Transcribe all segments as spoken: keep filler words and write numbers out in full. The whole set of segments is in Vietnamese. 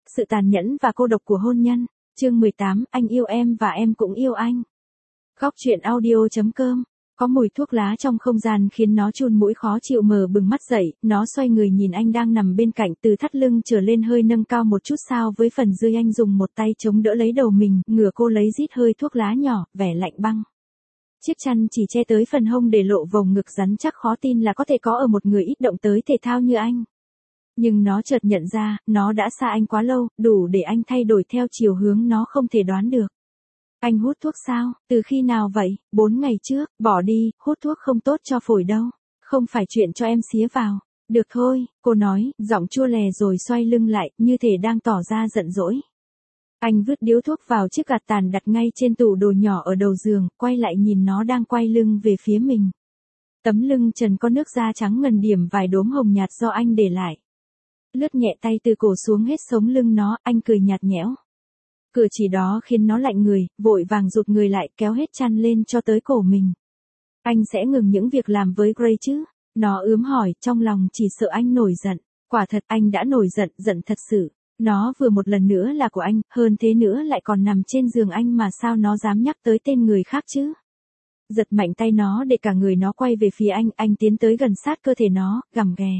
sự tàn nhẫn và cô độc của hôn nhân. Chương mười tám, anh yêu em và em cũng yêu anh. Góc truyện audio chấm com. Có mùi thuốc lá trong không gian khiến nó chun mũi khó chịu, mở bừng mắt dậy, nó xoay người nhìn anh đang nằm bên cạnh, từ thắt lưng trở lên hơi nâng cao một chút sao với phần dưới. Anh dùng một tay chống đỡ lấy đầu mình, ngửa cô lấy rít hơi thuốc lá nhỏ, vẻ lạnh băng. Chiếc chăn chỉ che tới phần hông để lộ vòng ngực rắn chắc khó tin là có thể có ở một người ít động tới thể thao như anh. Nhưng nó chợt nhận ra, nó đã xa anh quá lâu, đủ để anh thay đổi theo chiều hướng nó không thể đoán được. Anh hút thuốc sao? Từ khi nào vậy? Bốn ngày trước, bỏ đi, hút thuốc không tốt cho phổi đâu. Không phải chuyện cho em xía vào. Được thôi, cô nói, giọng chua lè rồi xoay lưng lại, như thể đang tỏ ra giận dỗi. Anh vứt điếu thuốc vào chiếc gạt tàn đặt ngay trên tủ đồ nhỏ ở đầu giường, quay lại nhìn nó đang quay lưng về phía mình. Tấm lưng trần có nước da trắng ngần điểm vài đốm hồng nhạt do anh để lại. Lướt nhẹ tay từ cổ xuống hết sống lưng nó, anh cười nhạt nhẽo. Cử chỉ đó khiến nó lạnh người, vội vàng rụt người lại, kéo hết chăn lên cho tới cổ mình. Anh sẽ ngừng những việc làm với Gray chứ? Nó ướm hỏi, trong lòng chỉ sợ anh nổi giận. Quả thật, anh đã nổi giận, giận thật sự. Nó vừa một lần nữa là của anh, hơn thế nữa lại còn nằm trên giường anh mà sao nó dám nhắc tới tên người khác chứ? Giật mạnh tay nó để cả người nó quay về phía anh, anh tiến tới gần sát cơ thể nó, gầm ghè.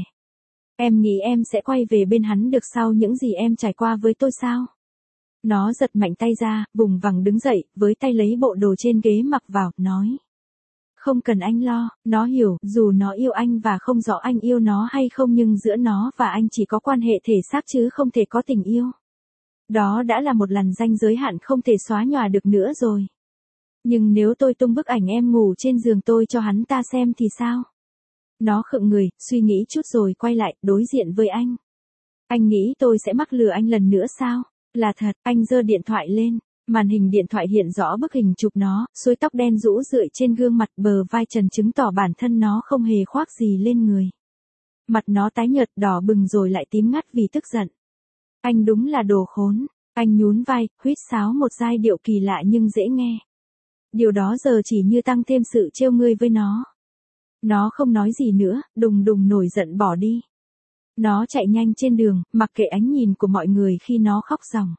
Em nghĩ em sẽ quay về bên hắn được sau những gì em trải qua với tôi sao? Nó giật mạnh tay ra, vùng vằng đứng dậy, với tay lấy bộ đồ trên ghế mặc vào, nói. Không cần anh lo, nó hiểu, dù nó yêu anh và không rõ anh yêu nó hay không, nhưng giữa nó và anh chỉ có quan hệ thể xác chứ không thể có tình yêu. Đó đã là một lằn ranh giới hạn không thể xóa nhòa được nữa rồi. Nhưng nếu tôi tung bức ảnh em ngủ trên giường tôi cho hắn ta xem thì sao? Nó khựng người, suy nghĩ chút rồi quay lại, đối diện với anh. Anh nghĩ tôi sẽ mắc lừa anh lần nữa sao? Là thật, anh giơ điện thoại lên. Màn hình điện thoại hiện rõ bức hình chụp nó, xuôi tóc đen rũ rượi trên gương mặt, bờ vai trần chứng tỏ bản thân nó không hề khoác gì lên người. Mặt nó tái nhợt đỏ bừng rồi lại tím ngắt vì tức giận. Anh đúng là đồ khốn. Anh nhún vai, huýt sáo một giai điệu kỳ lạ nhưng dễ nghe. Điều đó giờ chỉ như tăng thêm sự trêu ngươi với nó. Nó không nói gì nữa, đùng đùng nổi giận bỏ đi. Nó chạy nhanh trên đường, mặc kệ ánh nhìn của mọi người khi nó khóc ròng.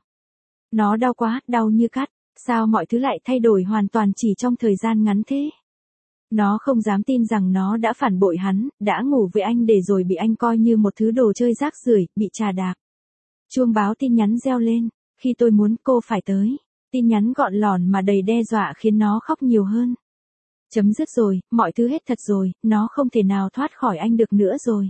Nó đau quá, đau như cắt. Sao mọi thứ lại thay đổi hoàn toàn chỉ trong thời gian ngắn thế? Nó không dám tin rằng nó đã phản bội hắn, đã ngủ với anh để rồi bị anh coi như một thứ đồ chơi rác rưởi, bị trà đạp. Chuông báo tin nhắn reo lên. Khi tôi muốn cô phải tới. Tin nhắn gọn lỏn mà đầy đe dọa khiến nó khóc nhiều hơn. Chấm dứt rồi, mọi thứ hết thật rồi, nó không thể nào thoát khỏi anh được nữa rồi.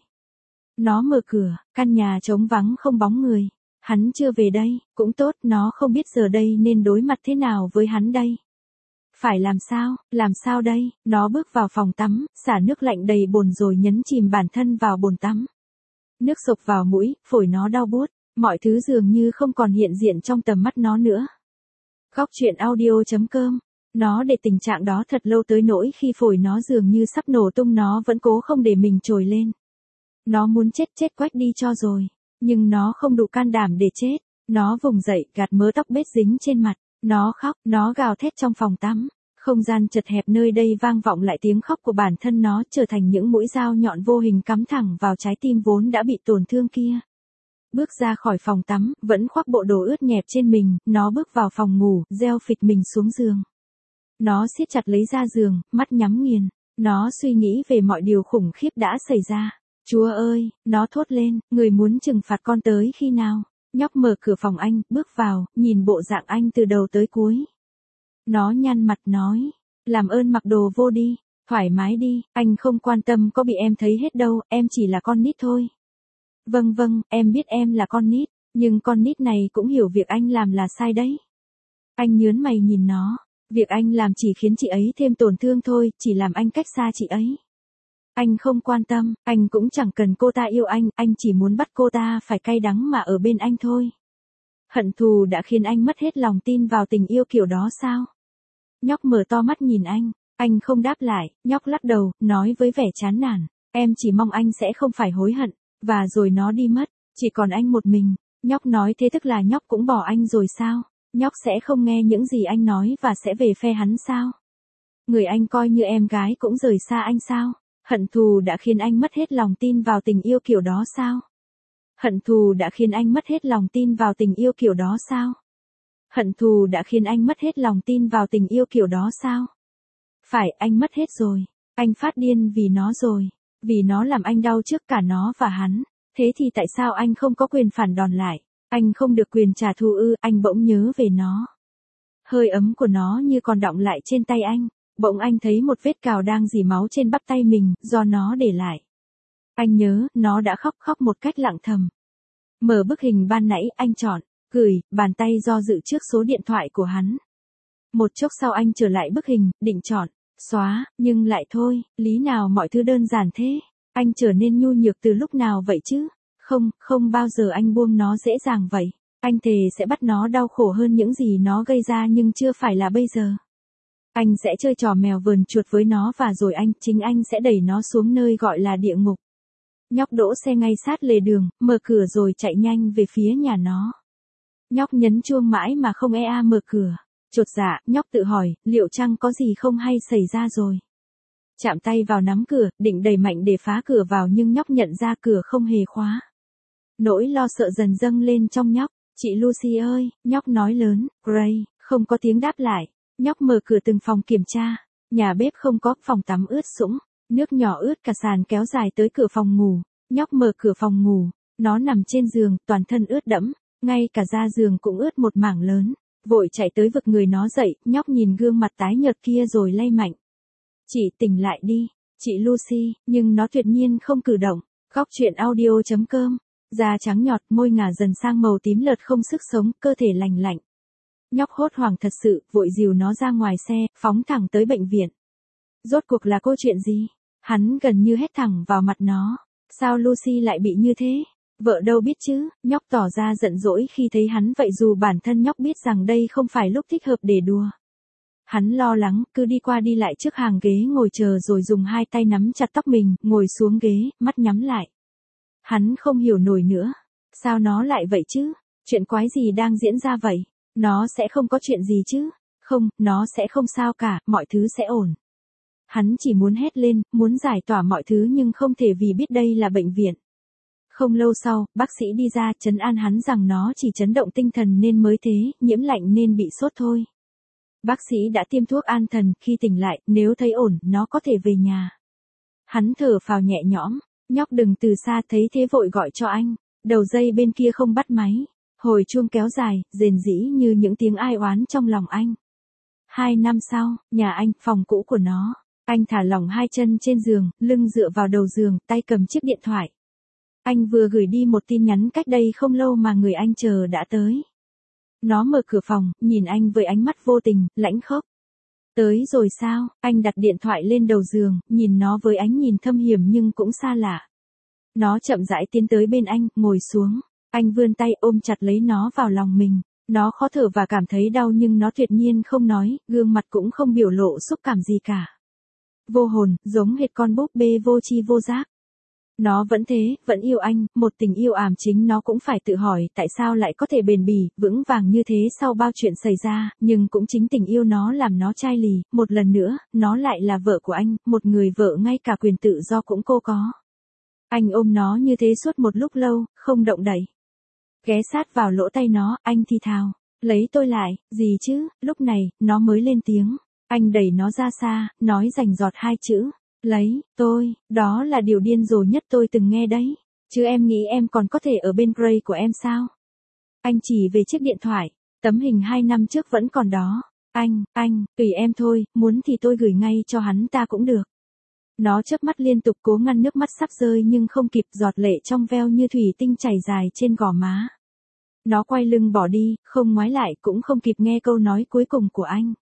Nó mở cửa, căn nhà trống vắng không bóng người. Hắn chưa về đây, cũng tốt, nó không biết giờ đây nên đối mặt thế nào với hắn đây. Phải làm sao, làm sao đây? Nó bước vào phòng tắm, xả nước lạnh đầy bồn rồi nhấn chìm bản thân vào bồn tắm. Nước sộc vào mũi, phổi nó đau buốt, mọi thứ dường như không còn hiện diện trong tầm mắt nó nữa. Góc truyện audio chấm com. Nó để tình trạng đó thật lâu tới nỗi khi phổi nó dường như sắp nổ tung nó vẫn cố không để mình trồi lên. Nó muốn chết chết quách đi cho rồi. Nhưng nó không đủ can đảm để chết. Nó vùng dậy, gạt mớ tóc bết dính trên mặt. Nó khóc, nó gào thét trong phòng tắm. Không gian chật hẹp nơi đây vang vọng lại tiếng khóc của bản thân nó, trở thành những mũi dao nhọn vô hình cắm thẳng vào trái tim vốn đã bị tổn thương kia. Bước ra khỏi phòng tắm, vẫn khoác bộ đồ ướt nhẹp trên mình, nó bước vào phòng ngủ, gieo phịch mình xuống giường. Nó siết chặt lấy da giường, mắt nhắm nghiền. Nó suy nghĩ về mọi điều khủng khiếp đã xảy ra. Chúa ơi, nó thốt lên, người muốn trừng phạt con tới khi nào? Nhóc mở cửa phòng anh, bước vào, nhìn bộ dạng anh từ đầu tới cuối. Nó nhăn mặt nói, làm ơn mặc đồ vô đi, thoải mái đi, anh không quan tâm có bị em thấy hết đâu, em chỉ là con nít thôi. Vâng vâng, em biết em là con nít, nhưng con nít này cũng hiểu việc anh làm là sai đấy. Anh nhớn mày nhìn nó, việc anh làm chỉ khiến chị ấy thêm tổn thương thôi, chỉ làm anh cách xa chị ấy. Anh không quan tâm, anh cũng chẳng cần cô ta yêu anh, anh chỉ muốn bắt cô ta phải cay đắng mà ở bên anh thôi. Hận thù đã khiến anh mất hết lòng tin vào tình yêu kiểu đó sao? Nhóc mở to mắt nhìn anh, anh không đáp lại, nhóc lắc đầu, nói với vẻ chán nản, em chỉ mong anh sẽ không phải hối hận, và rồi nó đi mất, chỉ còn anh một mình. Nhóc nói thế tức là nhóc cũng bỏ anh rồi sao? Nhóc sẽ không nghe những gì anh nói và sẽ về phe hắn sao? Người anh coi như em gái cũng rời xa anh sao? Hận thù đã khiến anh mất hết lòng tin vào tình yêu kiểu đó sao? Hận thù đã khiến anh mất hết lòng tin vào tình yêu kiểu đó sao? Hận thù đã khiến anh mất hết lòng tin vào tình yêu kiểu đó sao? Phải, anh mất hết rồi. Anh phát điên vì nó rồi. Vì nó làm anh đau trước cả nó và hắn. Thế thì tại sao anh không có quyền phản đòn lại? Anh không được quyền trả thù ư? Anh bỗng nhớ về nó. Hơi ấm của nó như còn đọng lại trên tay anh. Bỗng anh thấy một vết cào đang rỉ máu trên bắp tay mình, do nó để lại. Anh nhớ, nó đã khóc khóc một cách lặng thầm. Mở bức hình ban nãy, anh chọn, gửi, bàn tay do dự trước số điện thoại của hắn. Một chốc sau anh trở lại bức hình, định chọn, xóa, nhưng lại thôi, lý nào mọi thứ đơn giản thế. Anh trở nên nhu nhược từ lúc nào vậy chứ? Không, không bao giờ anh buông nó dễ dàng vậy. Anh thề sẽ bắt nó đau khổ hơn những gì nó gây ra nhưng chưa phải là bây giờ. Anh sẽ chơi trò mèo vờn chuột với nó và rồi anh, chính anh sẽ đẩy nó xuống nơi gọi là địa ngục. Nhóc đỗ xe ngay sát lề đường, mở cửa rồi chạy nhanh về phía nhà nó. Nhóc nhấn chuông mãi mà không e a mở cửa. Chột dạ, nhóc tự hỏi, liệu chăng có gì không hay xảy ra rồi. Chạm tay vào nắm cửa, định đẩy mạnh để phá cửa vào nhưng nhóc nhận ra cửa không hề khóa. Nỗi lo sợ dần dâng lên trong nhóc. Chị Lucy ơi, nhóc nói lớn, Gray, không có tiếng đáp lại. Nhóc mở cửa từng phòng kiểm tra. Nhà bếp không có, phòng tắm ướt sũng. Nước nhỏ ướt cả sàn kéo dài tới cửa phòng ngủ. Nhóc mở cửa phòng ngủ. Nó nằm trên giường, toàn thân ướt đẫm. Ngay cả da giường cũng ướt một mảng lớn. Vội chạy tới vực người nó dậy, nhóc nhìn gương mặt tái nhợt kia rồi lay mạnh. Chị tỉnh lại đi, chị Lucy, nhưng nó tuyệt nhiên không cử động. Góc truyện audio chấm com. Da trắng nhọt, môi ngả dần sang màu tím lợt không sức sống, cơ thể lành lạnh. Nhóc hốt hoảng thật sự, vội dìu nó ra ngoài xe, phóng thẳng tới bệnh viện. Rốt cuộc là câu chuyện gì? Hắn gần như hét thẳng vào mặt nó. Sao Lucy lại bị như thế? Vợ đâu biết chứ? Nhóc tỏ ra giận dỗi khi thấy hắn vậy dù bản thân nhóc biết rằng đây không phải lúc thích hợp để đùa. Hắn lo lắng, cứ đi qua đi lại trước hàng ghế ngồi chờ rồi dùng hai tay nắm chặt tóc mình, ngồi xuống ghế, mắt nhắm lại. Hắn không hiểu nổi nữa. Sao nó lại vậy chứ? Chuyện quái gì đang diễn ra vậy? Nó sẽ không có chuyện gì chứ? Không, nó sẽ không sao cả, mọi thứ sẽ ổn. Hắn chỉ muốn hét lên, muốn giải tỏa mọi thứ nhưng không thể vì biết đây là bệnh viện. Không lâu sau, bác sĩ đi ra trấn an hắn rằng nó chỉ chấn động tinh thần nên mới thế, nhiễm lạnh nên bị sốt thôi. Bác sĩ đã tiêm thuốc an thần, khi tỉnh lại, nếu thấy ổn, nó có thể về nhà. Hắn thở phào nhẹ nhõm, nhóc đừng từ xa thấy thế vội gọi cho anh. Đầu dây bên kia không bắt máy. Hồi chuông kéo dài, rền rĩ như những tiếng ai oán trong lòng anh. Hai năm sau, nhà anh, phòng cũ của nó. Anh thả lỏng hai chân trên giường, lưng dựa vào đầu giường, tay cầm chiếc điện thoại. Anh vừa gửi đi một tin nhắn cách đây không lâu mà người anh chờ đã tới. Nó mở cửa phòng, nhìn anh với ánh mắt vô tình, lãnh khốc. Tới rồi sao? Anh đặt điện thoại lên đầu giường, nhìn nó với ánh nhìn thâm hiểm nhưng cũng xa lạ. Nó chậm rãi tiến tới bên anh, ngồi xuống. Anh vươn tay ôm chặt lấy nó vào lòng mình. Nó khó thở và cảm thấy đau nhưng nó tuyệt nhiên không nói, gương mặt cũng không biểu lộ xúc cảm gì cả. Vô hồn, giống hệt con búp bê vô tri vô giác. Nó vẫn thế, vẫn yêu anh, một tình yêu ảm chính nó cũng phải tự hỏi tại sao lại có thể bền bỉ, vững vàng như thế sau bao chuyện xảy ra, nhưng cũng chính tình yêu nó làm nó chai lì, một lần nữa, nó lại là vợ của anh, một người vợ ngay cả quyền tự do cũng cô có. Anh ôm nó như thế suốt một lúc lâu, không động đậy. Ghé sát vào lỗ tai nó, anh thì thào, lấy tôi lại, gì chứ, lúc này, nó mới lên tiếng. Anh đẩy nó ra xa, nói rành giọt hai chữ. Lấy, tôi, đó là điều điên rồ nhất tôi từng nghe đấy. Chứ em nghĩ em còn có thể ở bên Gray của em sao? Anh chỉ về chiếc điện thoại, tấm hình hai năm trước vẫn còn đó. Anh, anh, tùy em thôi, muốn thì tôi gửi ngay cho hắn ta cũng được. Nó chớp mắt liên tục cố ngăn nước mắt sắp rơi nhưng không kịp, giọt lệ trong veo như thủy tinh chảy dài trên gò má. Nó quay lưng bỏ đi, không ngoái lại cũng không kịp nghe câu nói cuối cùng của anh.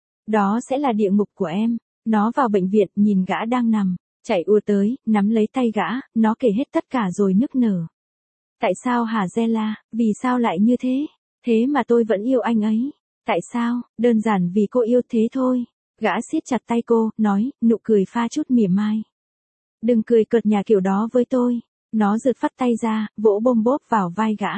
Đó sẽ là địa ngục của em. Nó vào bệnh viện, nhìn gã đang nằm, chạy ùa tới, nắm lấy tay gã, nó kể hết tất cả rồi nức nở. Tại sao hả Zella, vì sao lại như thế? Thế mà tôi vẫn yêu anh ấy. Tại sao? Đơn giản vì cô yêu thế thôi. Gã siết chặt tay cô, nói, nụ cười pha chút mỉa mai. Đừng cười cợt nhà kiểu đó với tôi. Nó giật phắt tay ra, vỗ bôm bốp vào vai gã.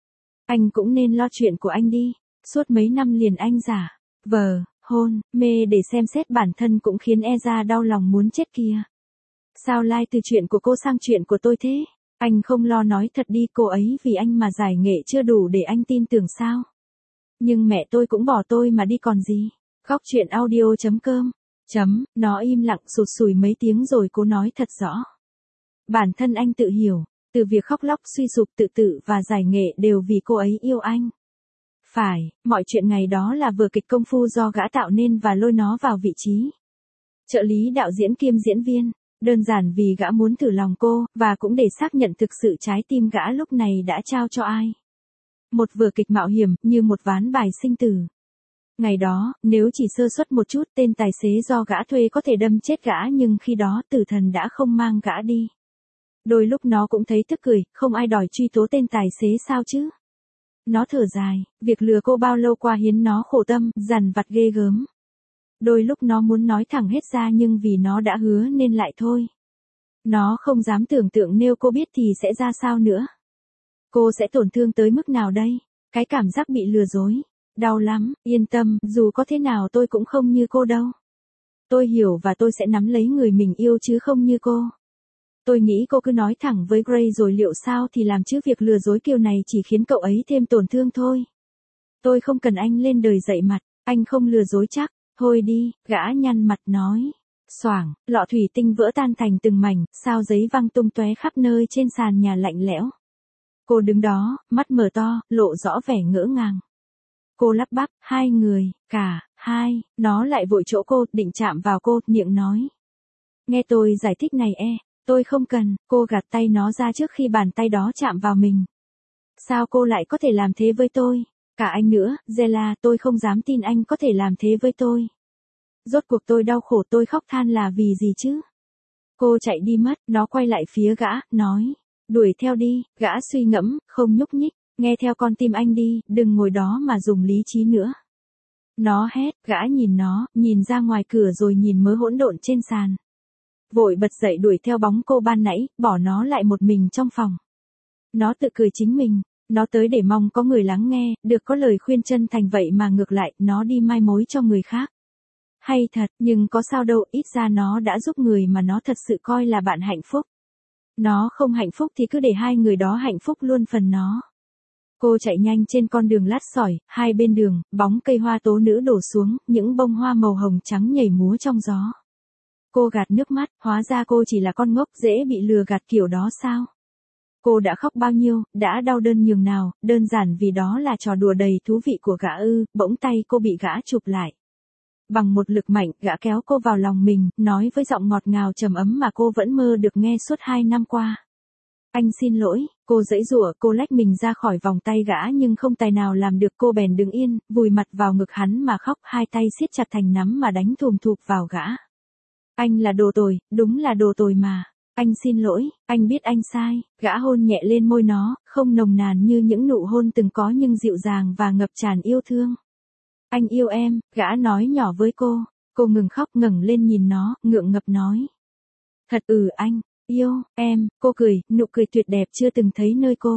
Anh cũng nên lo chuyện của anh đi. Suốt mấy năm liền anh giả vờ, hôn, mê để xem xét bản thân cũng khiến e ra đau lòng muốn chết kia. Sao lai từ chuyện của cô sang chuyện của tôi thế? Anh không lo nói thật đi, cô ấy vì anh mà giải nghệ chưa đủ để anh tin tưởng sao? Nhưng mẹ tôi cũng bỏ tôi mà đi còn gì. Khóc chuyện audio chấm com. Chấm, nó im lặng sụt sùi mấy tiếng rồi cố nói thật rõ. Bản thân anh tự hiểu, từ việc khóc lóc suy sụp tự tử và giải nghệ đều vì cô ấy yêu anh. Phải, mọi chuyện ngày đó là vở kịch công phu do gã tạo nên và lôi nó vào vị trí trợ lý đạo diễn kiêm diễn viên, đơn giản vì gã muốn thử lòng cô, và cũng để xác nhận thực sự trái tim gã lúc này đã trao cho ai. Một vở kịch mạo hiểm, như một ván bài sinh tử. Ngày đó, nếu chỉ sơ suất một chút, tên tài xế do gã thuê có thể đâm chết gã, nhưng khi đó tử thần đã không mang gã đi. Đôi lúc nó cũng thấy tức cười, không ai đòi truy tố tên tài xế sao chứ. Nó thở dài, việc lừa cô bao lâu qua khiến nó khổ tâm, dằn vặt ghê gớm. Đôi lúc nó muốn nói thẳng hết ra nhưng vì nó đã hứa nên lại thôi. Nó không dám tưởng tượng nếu cô biết thì sẽ ra sao nữa. Cô sẽ tổn thương tới mức nào đây? Cái cảm giác bị lừa dối. Đau lắm, yên tâm, dù có thế nào tôi cũng không như cô đâu. Tôi hiểu và tôi sẽ nắm lấy người mình yêu chứ không như cô. Tôi nghĩ cô cứ nói thẳng với Gray rồi liệu sao thì làm chứ việc lừa dối kiểu này chỉ khiến cậu ấy thêm tổn thương thôi. Tôi không cần anh lên đời dậy mặt, anh không lừa dối chắc. Thôi đi, gã nhăn mặt nói. Xoảng, lọ thủy tinh vỡ tan thành từng mảnh, sao giấy văng tung tóe khắp nơi trên sàn nhà lạnh lẽo. Cô đứng đó, mắt mở to, lộ rõ vẻ ngỡ ngàng. Cô lắp bắp, hai người, cả, hai, nó lại vội chỗ cô, định chạm vào cô, miệng nói. Nghe tôi giải thích này e, tôi không cần, cô gạt tay nó ra trước khi bàn tay đó chạm vào mình. Sao cô lại có thể làm thế với tôi? Cả anh nữa, Zella, tôi không dám tin anh có thể làm thế với tôi. Rốt cuộc tôi đau khổ tôi khóc than là vì gì chứ? Cô chạy đi mất, nó quay lại phía gã, nói. Đuổi theo đi, gã suy ngẫm, không nhúc nhích, nghe theo con tim anh đi, đừng ngồi đó mà dùng lý trí nữa. Nó hét, gã nhìn nó, nhìn ra ngoài cửa rồi nhìn mớ hỗn độn trên sàn. Vội bật dậy đuổi theo bóng cô ban nãy, bỏ nó lại một mình trong phòng. Nó tự cười chính mình. Nó tới để mong có người lắng nghe, được có lời khuyên chân thành vậy mà ngược lại, nó đi mai mối cho người khác. Hay thật, nhưng có sao đâu, ít ra nó đã giúp người mà nó thật sự coi là bạn hạnh phúc. Nó không hạnh phúc thì cứ để hai người đó hạnh phúc luôn phần nó. Cô chạy nhanh trên con đường lát sỏi, hai bên đường, bóng cây hoa tố nữ đổ xuống, những bông hoa màu hồng trắng nhảy múa trong gió. Cô gạt nước mắt, hóa ra cô chỉ là con ngốc dễ bị lừa gạt kiểu đó sao? Cô đã khóc bao nhiêu, đã đau đớn nhường nào, đơn giản vì đó là trò đùa đầy thú vị của gã ư, bỗng tay cô bị gã chụp lại. Bằng một lực mạnh, gã kéo cô vào lòng mình, nói với giọng ngọt ngào trầm ấm mà cô vẫn mơ được nghe suốt hai năm qua. Anh xin lỗi, cô giãy giụa, cô lách mình ra khỏi vòng tay gã nhưng không tài nào làm được, cô bèn đứng yên, vùi mặt vào ngực hắn mà khóc, hai tay siết chặt thành nắm mà đánh thùm thụp vào gã. Anh là đồ tồi, đúng là đồ tồi mà. Anh xin lỗi, anh biết anh sai, gã hôn nhẹ lên môi nó, không nồng nàn như những nụ hôn từng có nhưng dịu dàng và ngập tràn yêu thương. Anh yêu em, gã nói nhỏ với cô, cô ngừng khóc ngẩng lên nhìn nó, ngượng ngập nói. Thật ừ anh, yêu, em, cô cười, nụ cười tuyệt đẹp chưa từng thấy nơi cô.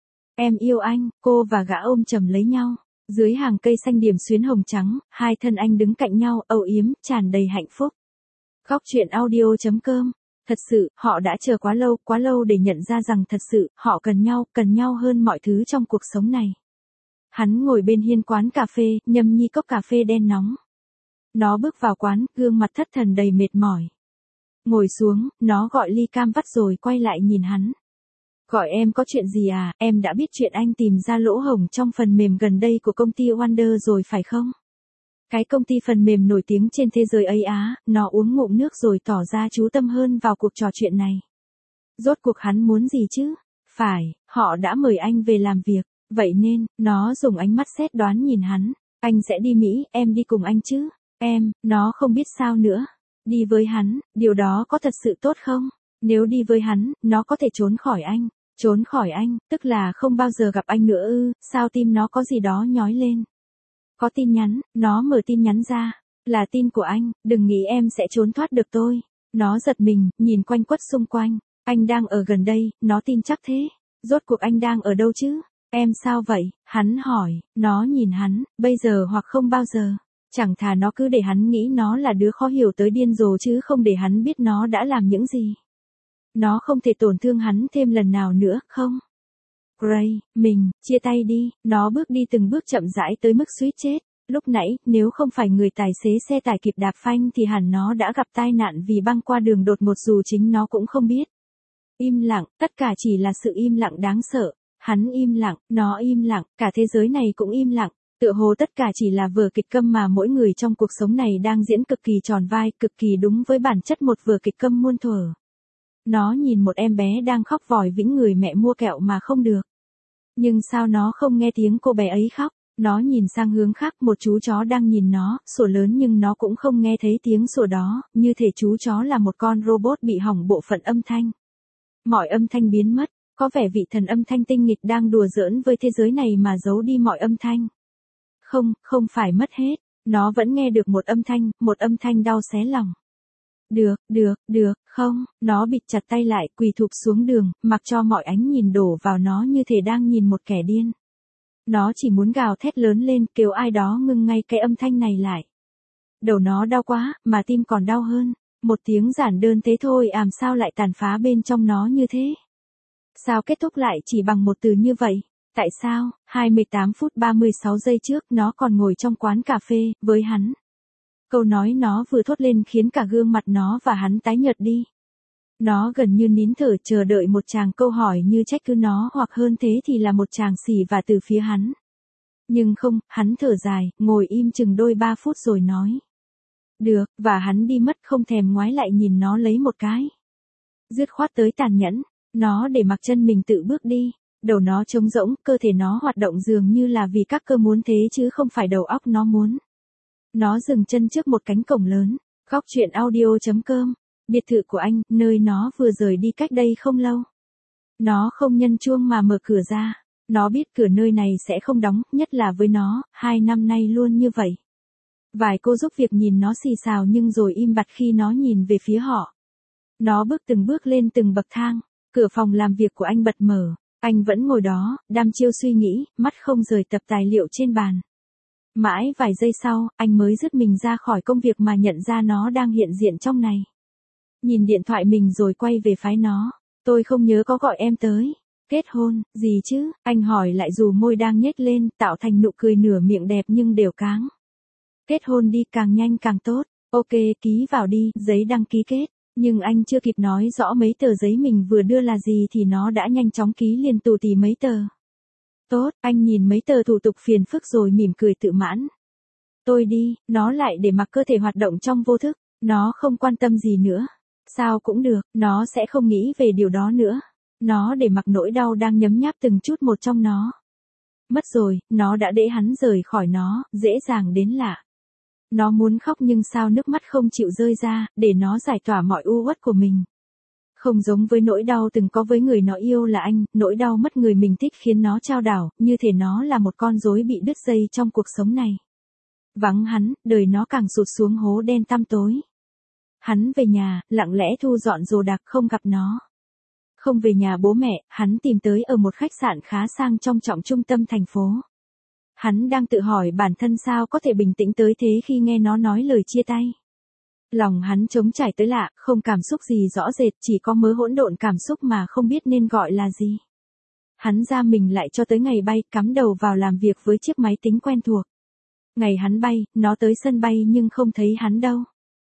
Em yêu anh, cô và gã ôm chầm lấy nhau, dưới hàng cây xanh điểm xuyến hồng trắng, hai thân anh đứng cạnh nhau, âu yếm, tràn đầy hạnh phúc. Khóc chuyện audio chấm com. Thật sự, họ đã chờ quá lâu, quá lâu để nhận ra rằng thật sự, họ cần nhau, cần nhau hơn mọi thứ trong cuộc sống này. Hắn ngồi bên hiên quán cà phê, nhâm nhi cốc cà phê đen nóng. Nó bước vào quán, gương mặt thất thần đầy mệt mỏi. Ngồi xuống, nó gọi ly cam vắt rồi quay lại nhìn hắn. Gọi em có chuyện gì à, em đã biết chuyện anh tìm ra lỗ hổng trong phần mềm gần đây của công ty Wonder rồi phải không? Cái công ty phần mềm nổi tiếng trên thế giới ấy á, nó uống ngụm nước rồi tỏ ra chú tâm hơn vào cuộc trò chuyện này. Rốt cuộc hắn muốn gì chứ? Phải, họ đã mời anh về làm việc, vậy nên, nó dùng ánh mắt xét đoán nhìn hắn. Anh sẽ đi Mỹ, em đi cùng anh chứ? Em, nó không biết sao nữa. Đi với hắn, điều đó có thật sự tốt không? Nếu đi với hắn, nó có thể trốn khỏi anh. Trốn khỏi anh, tức là không bao giờ gặp anh nữa ư, sao tim nó có gì đó nhói lên. Có tin nhắn, nó mở tin nhắn ra. Là tin của anh, đừng nghĩ em sẽ trốn thoát được tôi. Nó giật mình, nhìn quanh quất xung quanh. Anh đang ở gần đây, nó tin chắc thế. Rốt cuộc anh đang ở đâu chứ? Em sao vậy? Hắn hỏi, nó nhìn hắn, bây giờ hoặc không bao giờ. Chẳng thà nó cứ để hắn nghĩ nó là đứa khó hiểu tới điên rồ chứ không để hắn biết nó đã làm những gì. Nó không thể tổn thương hắn thêm lần nào nữa, không? Gray, mình, chia tay đi, nó bước đi từng bước chậm rãi tới mức suýt chết. Lúc nãy, nếu không phải người tài xế xe tải kịp đạp phanh thì hẳn nó đã gặp tai nạn vì băng qua đường đột ngột dù chính nó cũng không biết. Im lặng, tất cả chỉ là sự im lặng đáng sợ. Hắn im lặng, nó im lặng, cả thế giới này cũng im lặng. Tựa hồ tất cả chỉ là vở kịch câm mà mỗi người trong cuộc sống này đang diễn cực kỳ tròn vai, cực kỳ đúng với bản chất một vở kịch câm muôn thuở. Nó nhìn một em bé đang khóc vòi vĩnh người mẹ mua kẹo mà không được. Nhưng sao nó không nghe tiếng cô bé ấy khóc? Nó nhìn sang hướng khác, một chú chó đang nhìn nó, sủa lớn nhưng nó cũng không nghe thấy tiếng sủa đó, như thể chú chó là một con robot bị hỏng bộ phận âm thanh. Mọi âm thanh biến mất, có vẻ vị thần âm thanh tinh nghịch đang đùa giỡn với thế giới này mà giấu đi mọi âm thanh. Không, không phải mất hết, nó vẫn nghe được một âm thanh, một âm thanh đau xé lòng. Được, được, được, không, nó bịt chặt tay lại, quỳ thụp xuống đường, mặc cho mọi ánh nhìn đổ vào nó như thể đang nhìn một kẻ điên. Nó chỉ muốn gào thét lớn lên, kêu ai đó ngưng ngay cái âm thanh này lại. Đầu nó đau quá, mà tim còn đau hơn. Một tiếng giản đơn thế thôi àm sao lại tàn phá bên trong nó như thế? Sao kết thúc lại chỉ bằng một từ như vậy? Tại sao, hai mươi tám phút ba mươi sáu giây trước nó còn ngồi trong quán cà phê, với hắn. Câu nói nó vừa thốt lên khiến cả gương mặt nó và hắn tái nhợt đi. Nó gần như nín thở chờ đợi một tràng câu hỏi như trách cứ nó hoặc hơn thế thì là một tràng xỉ vả từ phía hắn. Nhưng không, hắn thở dài, ngồi im chừng đôi ba phút rồi nói. Được, và hắn đi mất không thèm ngoái lại nhìn nó lấy một cái. Dứt khoát tới tàn nhẫn, nó để mặc chân mình tự bước đi. Đầu nó trống rỗng, cơ thể nó hoạt động dường như là vì các cơ muốn thế chứ không phải đầu óc nó muốn. Nó dừng chân trước một cánh cổng lớn, góc chuyện audio chấm com, biệt thự của anh, nơi nó vừa rời đi cách đây không lâu. Nó không nhân chuông mà mở cửa ra, nó biết cửa nơi này sẽ không đóng, nhất là với nó, hai năm nay luôn như vậy. Vài cô giúp việc nhìn nó xì xào nhưng rồi im bặt khi nó nhìn về phía họ. Nó bước từng bước lên từng bậc thang, cửa phòng làm việc của anh bật mở. Anh vẫn ngồi đó, đăm chiêu suy nghĩ, mắt không rời tập tài liệu trên bàn. Mãi vài giây sau, anh mới dứt mình ra khỏi công việc mà nhận ra nó đang hiện diện trong này. Nhìn điện thoại mình rồi quay về phái nó. Tôi không nhớ có gọi em tới. Kết hôn, gì chứ? Anh hỏi lại dù môi đang nhếch lên, tạo thành nụ cười nửa miệng đẹp nhưng đều cáng. Kết hôn đi, càng nhanh càng tốt. Ok, ký vào đi, giấy đăng ký kết. Nhưng anh chưa kịp nói rõ mấy tờ giấy mình vừa đưa là gì thì nó đã nhanh chóng ký liền tù tì mấy tờ. Tốt, anh nhìn mấy tờ thủ tục phiền phức rồi mỉm cười tự mãn. Tôi đi, nó lại để mặc cơ thể hoạt động trong vô thức, nó không quan tâm gì nữa. Sao cũng được, nó sẽ không nghĩ về điều đó nữa. Nó để mặc nỗi đau đang nhấm nháp từng chút một trong nó. Mất rồi, nó đã để hắn rời khỏi nó, dễ dàng đến lạ. Nó muốn khóc nhưng sao nước mắt không chịu rơi ra, để nó giải tỏa mọi u uất của mình. Không giống với nỗi đau từng có với người nó yêu là anh, nỗi đau mất người mình thích khiến nó chao đảo, như thể nó là một con rối bị đứt dây trong cuộc sống này. Vắng hắn, đời nó càng sụt xuống hố đen tăm tối. Hắn về nhà, lặng lẽ thu dọn đồ đạc không gặp nó. Không về nhà bố mẹ, hắn tìm tới ở một khách sạn khá sang trong trọng trung tâm thành phố. Hắn đang tự hỏi bản thân sao có thể bình tĩnh tới thế khi nghe nó nói lời chia tay. Lòng hắn trống trải tới lạ, không cảm xúc gì rõ rệt, chỉ có mớ hỗn độn cảm xúc mà không biết nên gọi là gì. Hắn ra mình lại cho tới ngày bay, cắm đầu vào làm việc với chiếc máy tính quen thuộc. Ngày hắn bay, nó tới sân bay nhưng không thấy hắn đâu.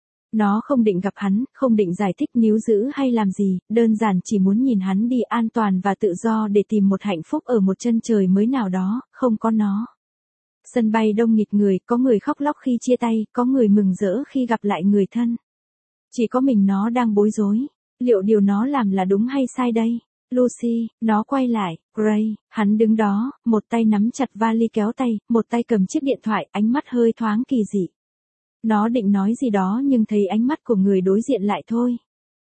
Nó không định gặp hắn, không định giải thích níu giữ hay làm gì, đơn giản chỉ muốn nhìn hắn đi an toàn và tự do để tìm một hạnh phúc ở một chân trời mới nào đó, không có nó. Sân bay đông nghịt người, có người khóc lóc khi chia tay, có người mừng rỡ khi gặp lại người thân. Chỉ có mình nó đang bối rối. Liệu điều nó làm là đúng hay sai đây? Lucy, nó quay lại, Gray, hắn đứng đó, một tay nắm chặt vali kéo tay, một tay cầm chiếc điện thoại, ánh mắt hơi thoáng kỳ dị. Nó định nói gì đó nhưng thấy ánh mắt của người đối diện lại thôi.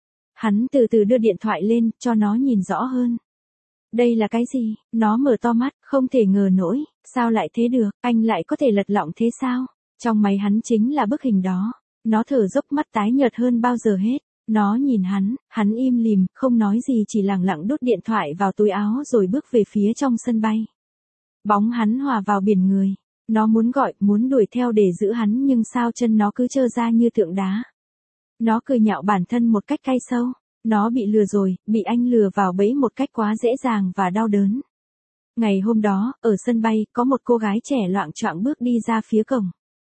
Hắn từ từ đưa điện thoại lên, cho nó nhìn rõ hơn. Đây là cái gì? Nó mở to mắt, không thể ngờ nổi, sao lại thế được, anh lại có thể lật lọng thế sao? Trong máy hắn chính là bức hình đó. Nó thở dốc, mắt tái nhợt hơn bao giờ hết. Nó nhìn hắn, hắn im lìm, không nói gì chỉ lặng lặng đút điện thoại vào túi áo rồi bước về phía trong sân bay. Bóng hắn hòa vào biển người. Nó muốn gọi, muốn đuổi theo để giữ hắn nhưng sao chân nó cứ trơ ra như tượng đá. Nó cười nhạo bản thân một cách cay sâu. Nó bị lừa rồi, bị anh lừa vào bẫy một cách quá dễ dàng và đau đớn. Ngày hôm đó, ở sân bay, có một cô gái trẻ loạng choạng bước đi ra phía cổng.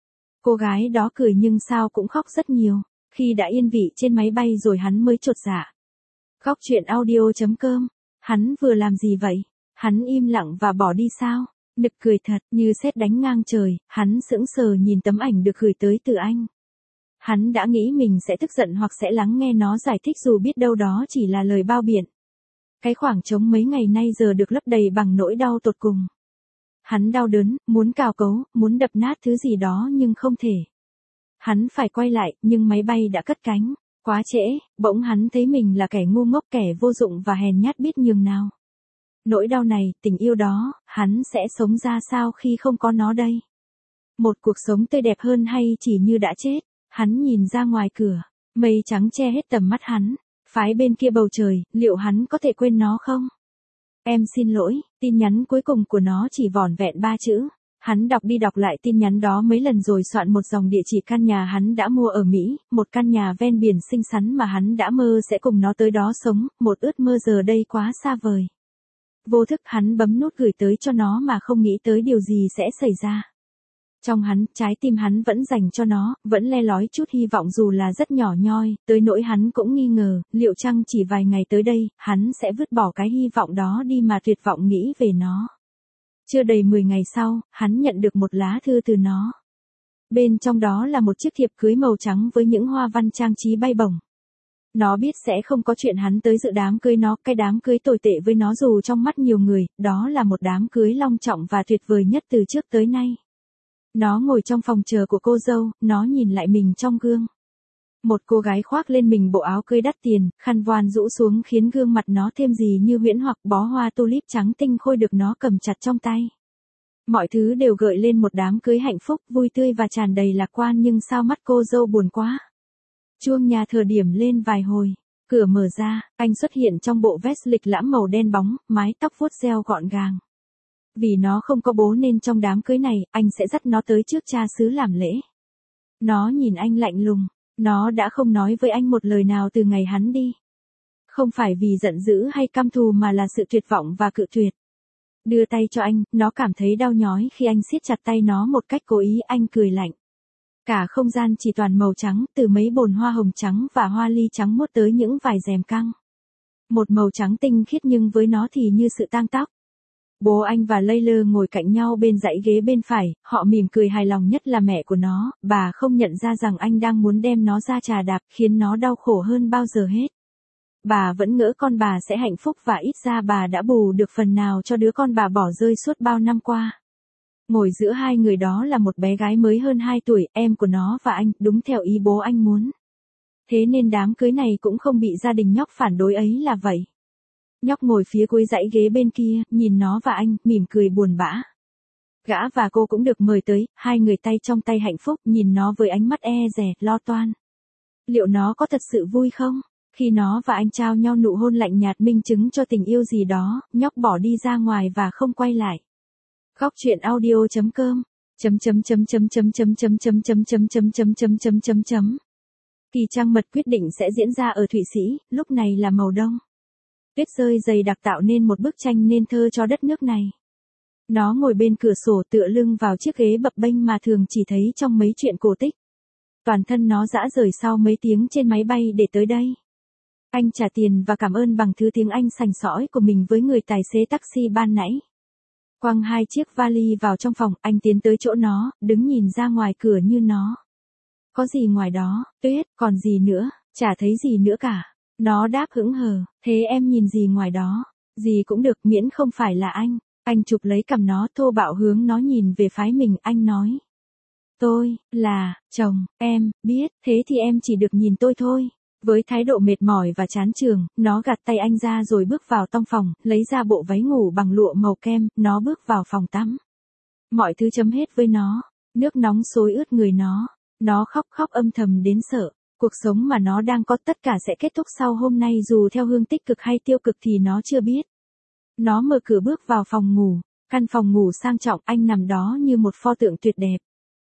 Cô gái đó cười nhưng sao cũng khóc rất nhiều. Khi đã yên vị trên máy bay rồi hắn mới chột dạ. Góc truyện audio chấm com. Hắn vừa làm gì vậy? Hắn im lặng và bỏ đi sao? Nực cười thật, như sét đánh ngang trời, hắn sững sờ nhìn tấm ảnh được gửi tới từ anh. Hắn đã nghĩ mình sẽ tức giận hoặc sẽ lắng nghe nó giải thích dù biết đâu đó chỉ là lời bao biện. Cái khoảng trống mấy ngày nay giờ được lấp đầy bằng nỗi đau tột cùng. Hắn đau đớn, muốn cào cấu, muốn đập nát thứ gì đó nhưng không thể. Hắn phải quay lại, nhưng máy bay đã cất cánh. Quá trễ, bỗng hắn thấy mình là kẻ ngu ngốc, kẻ vô dụng và hèn nhát biết nhường nào. Nỗi đau này, tình yêu đó, hắn sẽ sống ra sao khi không có nó đây? Một cuộc sống tươi đẹp hơn hay chỉ như đã chết? Hắn nhìn ra ngoài cửa, mây trắng che hết tầm mắt hắn. Phái bên kia bầu trời, liệu hắn có thể quên nó không? Em xin lỗi, tin nhắn cuối cùng của nó chỉ vỏn vẹn ba chữ. Hắn đọc đi đọc lại tin nhắn đó mấy lần rồi soạn một dòng địa chỉ căn nhà hắn đã mua ở Mỹ, một căn nhà ven biển xinh xắn mà hắn đã mơ sẽ cùng nó tới đó sống, một ước mơ giờ đây quá xa vời. Vô thức hắn bấm nút gửi tới cho nó mà không nghĩ tới điều gì sẽ xảy ra. Trong hắn, trái tim hắn vẫn dành cho nó, vẫn le lói chút hy vọng dù là rất nhỏ nhoi, tới nỗi hắn cũng nghi ngờ, liệu chăng chỉ vài ngày tới đây, hắn sẽ vứt bỏ cái hy vọng đó đi mà tuyệt vọng nghĩ về nó. Chưa đầy mười ngày sau, hắn nhận được một lá thư từ nó. Bên trong đó là một chiếc thiệp cưới màu trắng với những hoa văn trang trí bay bổng. Nó biết sẽ không có chuyện hắn tới dự đám cưới nó, cái đám cưới tồi tệ với nó dù trong mắt nhiều người, đó là một đám cưới long trọng và tuyệt vời nhất từ trước tới nay. Nó ngồi trong phòng chờ của cô dâu, nó nhìn lại mình trong gương. Một cô gái khoác lên mình bộ áo cưới đắt tiền, khăn voan rũ xuống khiến gương mặt nó thêm gì như huyễn hoặc bó hoa tulip trắng tinh khôi được nó cầm chặt trong tay. Mọi thứ đều gợi lên một đám cưới hạnh phúc, vui tươi và tràn đầy lạc quan nhưng sao mắt cô dâu buồn quá. Chuông nhà thờ điểm lên vài hồi. Cửa mở ra, anh xuất hiện trong bộ vest lịch lãm màu đen bóng, mái tóc vuốt gel gọn gàng. Vì nó không có bố nên trong đám cưới này, anh sẽ dắt nó tới trước cha xứ làm lễ. Nó nhìn anh lạnh lùng. Nó đã không nói với anh một lời nào từ ngày hắn đi. Không phải vì giận dữ hay căm thù mà là sự tuyệt vọng và cự tuyệt. Đưa tay cho anh, nó cảm thấy đau nhói khi anh siết chặt tay nó một cách cố ý, anh cười lạnh. Cả không gian chỉ toàn màu trắng, từ mấy bồn hoa hồng trắng và hoa ly trắng mốt tới những vài rèm căng. Một màu trắng tinh khiết nhưng với nó thì như sự tang tóc. Bố anh và Layla ngồi cạnh nhau bên dãy ghế bên phải, họ mỉm cười hài lòng, nhất là mẹ của nó, bà không nhận ra rằng anh đang muốn đem nó ra trà đạp, khiến nó đau khổ hơn bao giờ hết. Bà vẫn ngỡ con bà sẽ hạnh phúc và ít ra bà đã bù được phần nào cho đứa con bà bỏ rơi suốt bao năm qua. Ngồi giữa hai người đó là một bé gái mới hơn hai tuổi, em của nó và anh, đúng theo ý bố anh muốn. Thế nên đám cưới này cũng không bị gia đình nhóc phản đối ấy là vậy. Nhóc ngồi phía cuối dãy ghế bên kia, nhìn nó và anh, mỉm cười buồn bã. Gã và cô cũng được mời tới, hai người tay trong tay hạnh phúc, nhìn nó với ánh mắt e dè, lo toan. Liệu nó có thật sự vui không? Khi nó và anh trao nhau nụ hôn lạnh nhạt minh chứng cho tình yêu gì đó, nhóc bỏ đi ra ngoài và không quay lại. Góc truyện audio chấm com chấm chấm chấm chấm chấm chấm chấm chấm chấm chấm chấm chấm chấm chấm chấm chấm. Kỳ trăng mật quyết định sẽ diễn ra ở Thụy Sĩ, lúc này là màu đông. Tuyết rơi dày đặc tạo nên một bức tranh nên thơ cho đất nước này. Nó ngồi bên cửa sổ tựa lưng vào chiếc ghế bập bênh mà thường chỉ thấy trong mấy chuyện cổ tích. Toàn thân nó rã rời sau mấy tiếng trên máy bay để tới đây. Anh trả tiền và cảm ơn bằng thứ tiếng Anh sành sỏi của mình với người tài xế taxi ban nãy. Quăng hai chiếc vali vào trong phòng, anh tiến tới chỗ nó, đứng nhìn ra ngoài cửa như nó. Có gì ngoài đó, tuyết, còn gì nữa, chả thấy gì nữa cả. Nó đáp hững hờ, thế em nhìn gì ngoài đó? Gì cũng được miễn không phải là anh. Anh chụp lấy cằm nó thô bạo hướng nó nhìn về phái mình, anh nói. Tôi, là, chồng, em, biết, thế thì em chỉ được nhìn tôi thôi. Với thái độ mệt mỏi và chán chường, nó gạt tay anh ra rồi bước vào tông phòng, lấy ra bộ váy ngủ bằng lụa màu kem, nó bước vào phòng tắm. Mọi thứ chấm hết với nó, nước nóng xối ướt người nó, nó khóc khóc âm thầm đến sợ. Cuộc sống mà nó đang có tất cả sẽ kết thúc sau hôm nay dù theo hướng tích cực hay tiêu cực thì nó chưa biết. Nó mở cửa bước vào phòng ngủ, căn phòng ngủ sang trọng, anh nằm đó như một pho tượng tuyệt đẹp.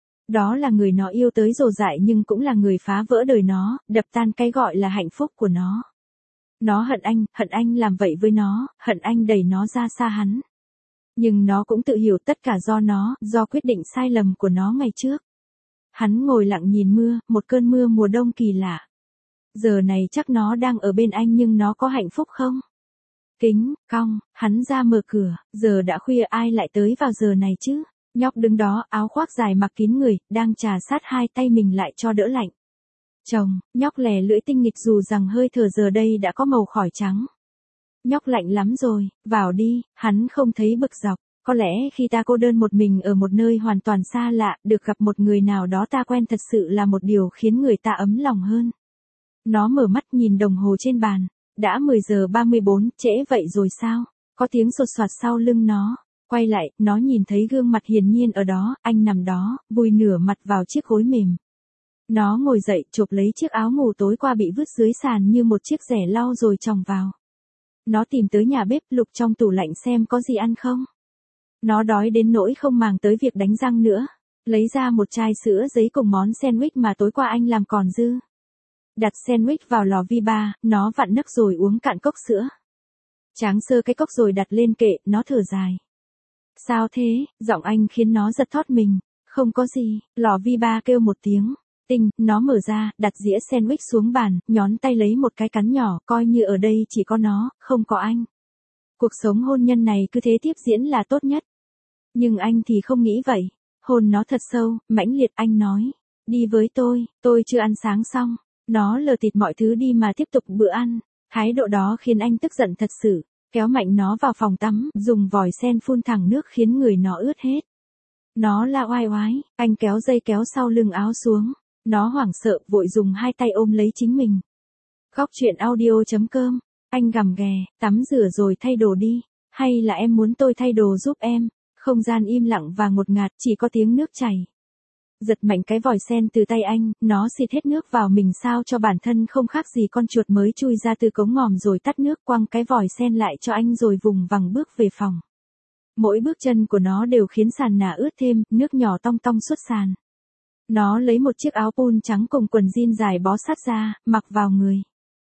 Đó là người nó yêu tới dồ dại nhưng cũng là người phá vỡ đời nó, đập tan cái gọi là hạnh phúc của nó. Nó hận anh, hận anh làm vậy với nó, hận anh đẩy nó ra xa hắn. Nhưng nó cũng tự hiểu tất cả do nó, do quyết định sai lầm của nó ngày trước. Hắn ngồi lặng nhìn mưa, một cơn mưa mùa đông kỳ lạ. Giờ này chắc nó đang ở bên anh nhưng nó có hạnh phúc không? Kính, cong, hắn ra mở cửa, giờ đã khuya ai lại tới vào giờ này chứ? Nhóc đứng đó, áo khoác dài mặc kín người, đang trà sát hai tay mình lại cho đỡ lạnh. Chồng, nhóc lè lưỡi tinh nghịch dù rằng hơi thở giờ đây đã có màu khỏi trắng. Nhóc lạnh lắm rồi, vào đi, hắn không thấy bực dọc. Có lẽ khi ta cô đơn một mình ở một nơi hoàn toàn xa lạ, được gặp một người nào đó ta quen thật sự là một điều khiến người ta ấm lòng hơn. Nó mở mắt nhìn đồng hồ trên bàn. Đã mười giờ ba mươi bốn, trễ vậy rồi sao? Có tiếng sột soạt sau lưng nó. Quay lại, nó nhìn thấy gương mặt hiền nhiên ở đó, anh nằm đó, vùi nửa mặt vào chiếc gối mềm. Nó ngồi dậy, chộp lấy chiếc áo ngủ tối qua bị vứt dưới sàn như một chiếc rẻ lau rồi chồng vào. Nó tìm tới nhà bếp lục trong tủ lạnh xem có gì ăn không. Nó đói đến nỗi không màng tới việc đánh răng nữa. Lấy ra một chai sữa giấy cùng món sandwich mà tối qua anh làm còn dư. Đặt sandwich vào lò vi ba, nó vặn nấc rồi uống cạn cốc sữa. Tráng sơ cái cốc rồi đặt lên kệ, nó thở dài. Sao thế, giọng anh khiến nó giật thót mình. Không có gì, lò vi ba kêu một tiếng. Tinh, nó mở ra, đặt dĩa sandwich xuống bàn, nhón tay lấy một cái cắn nhỏ, coi như ở đây chỉ có nó, không có anh. Cuộc sống hôn nhân này cứ thế tiếp diễn là tốt nhất. Nhưng anh thì không nghĩ vậy. Hôn nó thật sâu, mãnh liệt, anh nói. Đi với tôi, tôi chưa ăn sáng xong. Nó lờ tịt mọi thứ đi mà tiếp tục bữa ăn. Thái độ đó khiến anh tức giận thật sự. Kéo mạnh nó vào phòng tắm, dùng vòi sen phun thẳng nước khiến người nó ướt hết. Nó la oai oái, anh kéo dây kéo sau lưng áo xuống. Nó hoảng sợ, vội dùng hai tay ôm lấy chính mình. Góc truyện audio chấm com. Anh gầm ghè, tắm rửa rồi thay đồ đi. Hay là em muốn tôi thay đồ giúp em? Không gian im lặng và ngột ngạt, chỉ có tiếng nước chảy. Giật mạnh cái vòi sen từ tay anh, nó xịt hết nước vào mình sao cho bản thân không khác gì con chuột mới chui ra từ cống ngòm rồi tắt nước, quăng cái vòi sen lại cho anh rồi vùng vằng bước về phòng. Mỗi bước chân của nó đều khiến sàn nhà ướt thêm, nước nhỏ tong tong suốt sàn. Nó lấy một chiếc áo pun trắng cùng quần jean dài bó sát ra, mặc vào người.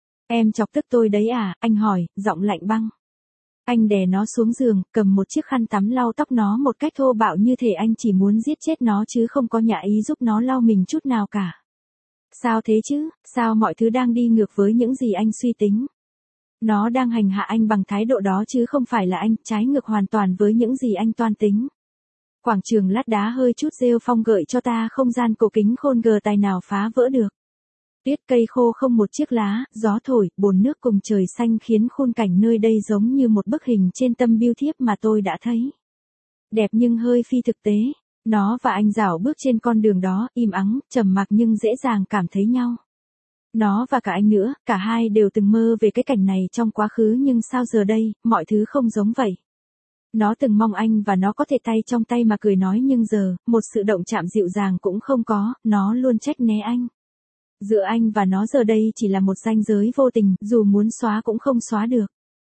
Em chọc tức tôi đấy à, anh hỏi, giọng lạnh băng. Anh đè nó xuống giường, cầm một chiếc khăn tắm lau tóc nó một cách thô bạo như thể anh chỉ muốn giết chết nó chứ không có nhã ý giúp nó lau mình chút nào cả. Sao thế chứ, sao mọi thứ đang đi ngược với những gì anh suy tính? Nó đang hành hạ anh bằng thái độ đó chứ không phải là anh, trái ngược hoàn toàn với những gì anh toan tính. Quảng trường lát đá hơi chút rêu phong gợi cho ta không gian cổ kính khôn gờ tài nào phá vỡ được. Tuyết cây khô không một chiếc lá, gió thổi, bồn nước cùng trời xanh khiến khung cảnh nơi đây giống như một bức hình trên tâm bưu thiếp mà tôi đã thấy. Đẹp nhưng hơi phi thực tế. Nó và anh dạo bước trên con đường đó, im ắng, trầm mặc nhưng dễ dàng cảm thấy nhau. Nó và cả anh nữa, cả hai đều từng mơ về cái cảnh này trong quá khứ nhưng sao giờ đây, mọi thứ không giống vậy. Nó từng mong anh và nó có thể tay trong tay mà cười nói nhưng giờ, một sự động chạm dịu dàng cũng không có, nó luôn trách né anh. Giữa anh và nó giờ đây chỉ là một ranh giới vô tình, dù muốn xóa cũng không xóa được.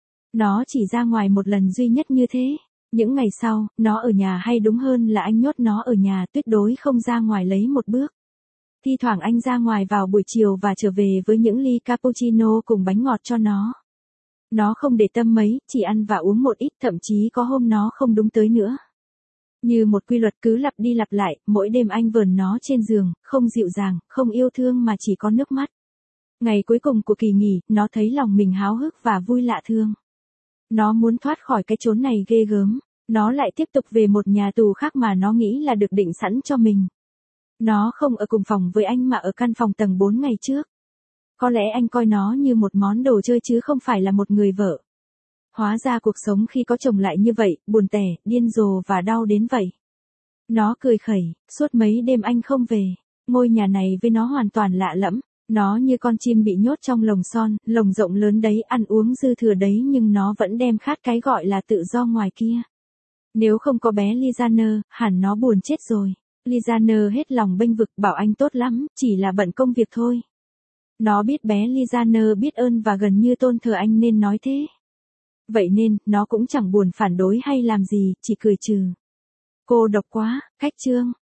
Nó chỉ ra ngoài một lần duy nhất như thế. Những ngày sau, nó ở nhà hay đúng hơn là anh nhốt nó ở nhà tuyệt đối không ra ngoài lấy một bước. Thi thoảng anh ra ngoài vào buổi chiều và trở về với những ly cappuccino cùng bánh ngọt cho nó. Nó không để tâm mấy, chỉ ăn và uống một ít, thậm chí có hôm nó không đúng tới nữa. Như một quy luật cứ lặp đi lặp lại, mỗi đêm anh vờn nó trên giường, không dịu dàng, không yêu thương mà chỉ có nước mắt. Ngày cuối cùng của kỳ nghỉ, nó thấy lòng mình háo hức và vui lạ thường. Nó muốn thoát khỏi cái chốn này ghê gớm, nó lại tiếp tục về một nhà tù khác mà nó nghĩ là được định sẵn cho mình. Nó không ở cùng phòng với anh mà ở căn phòng tầng bốn ngày trước. Có lẽ anh coi nó như một món đồ chơi chứ không phải là một người vợ. Hóa ra cuộc sống khi có chồng lại như vậy, buồn tẻ, điên rồ và đau đến vậy. Nó cười khẩy, suốt mấy đêm anh không về. Ngôi nhà này với nó hoàn toàn lạ lẫm. Nó như con chim bị nhốt trong lồng son, lồng rộng lớn đấy, ăn uống dư thừa đấy nhưng nó vẫn đem khát cái gọi là tự do ngoài kia. Nếu không có bé Lizanne, hẳn nó buồn chết rồi. Lizanne hết lòng bênh vực bảo anh tốt lắm, chỉ là bận công việc thôi. Nó biết bé Lizanne biết ơn và gần như tôn thờ anh nên nói thế. Vậy nên, nó cũng chẳng buồn phản đối hay làm gì, chỉ cười trừ. Cô độc quá, cách chương.